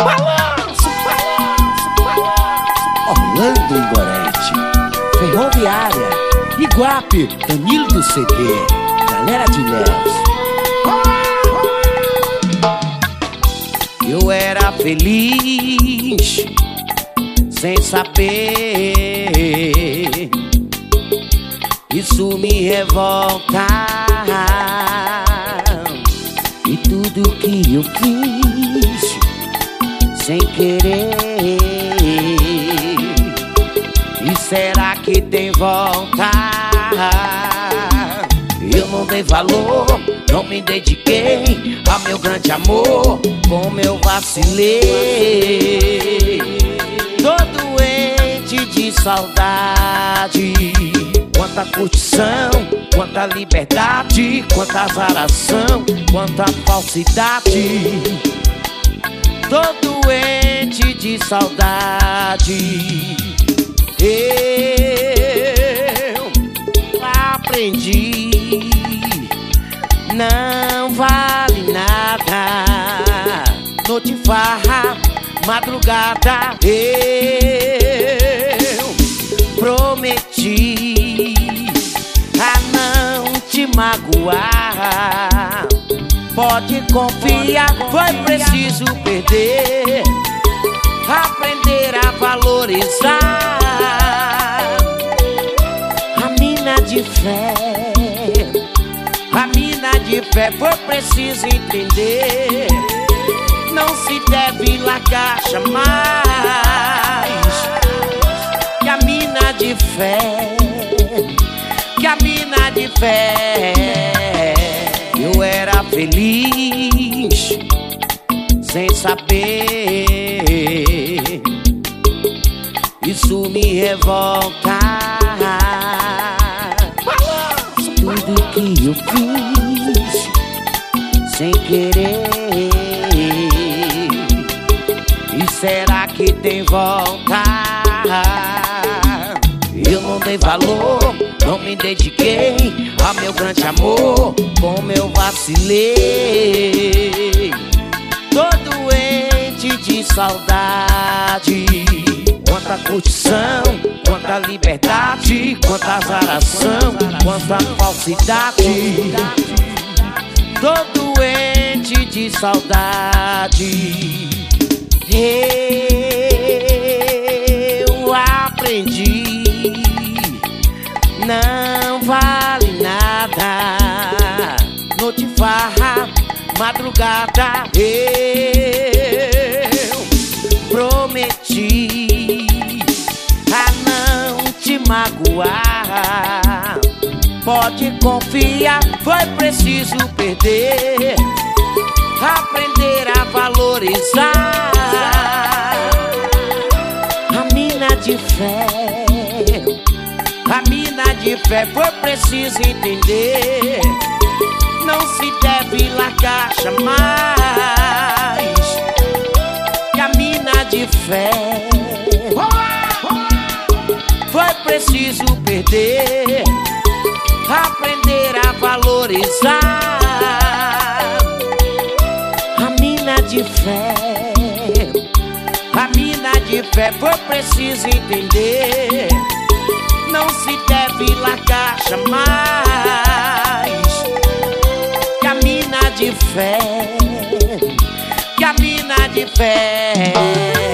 balanço, balanço, balanço. Orlando e Gorete, Ferroviária, Iguape, Danilo do CD, galera de Léus. Eu era feliz sem saber, isso me revolta. E tudo que eu fiz sem querer, e será que tem volta? Eu não dei valor, não me dediquei ao meu grande amor, como eu vacilei. Tô doente de saudade, quanta curtição, quanta liberdade, quanta azaração, quanta falsidade. Tô doente de saudade. Eu aprendi, não vale nada noite, farra, madrugada. Eu prometi a não te magoar. Pode confiar, foi preciso perder, aprender a valorizar. A mina de fé, a mina de fé, foi preciso entender. Não se deve largar jamais. Que a mina de fé, que a mina de fé. Eu era feliz sem saber, isso me revolta. Tudo que eu fiz sem querer, e será que tem volta? Eu não dei valor, não me dediquei ao meu grande amor, como eu vacilei. Tô doente de saudade, quanta curtição, quanta liberdade, quanta azaração, quanta falsidade. Tô doente de saudade. Eu aprendi, não vale nada noite, farra, madrugada. Eu prometi a não te magoar. Pode confiar, foi preciso perder, aprender a valorizar. A mina de fé, a mina de fé, foi preciso entender. Não se deve largar jamais. Que a mina de fé, foi preciso perder, aprender a valorizar. A mina de fé, a mina de fé, foi preciso entender. Não se deve largar jamais. Que a mina de fé, que a mina de fé.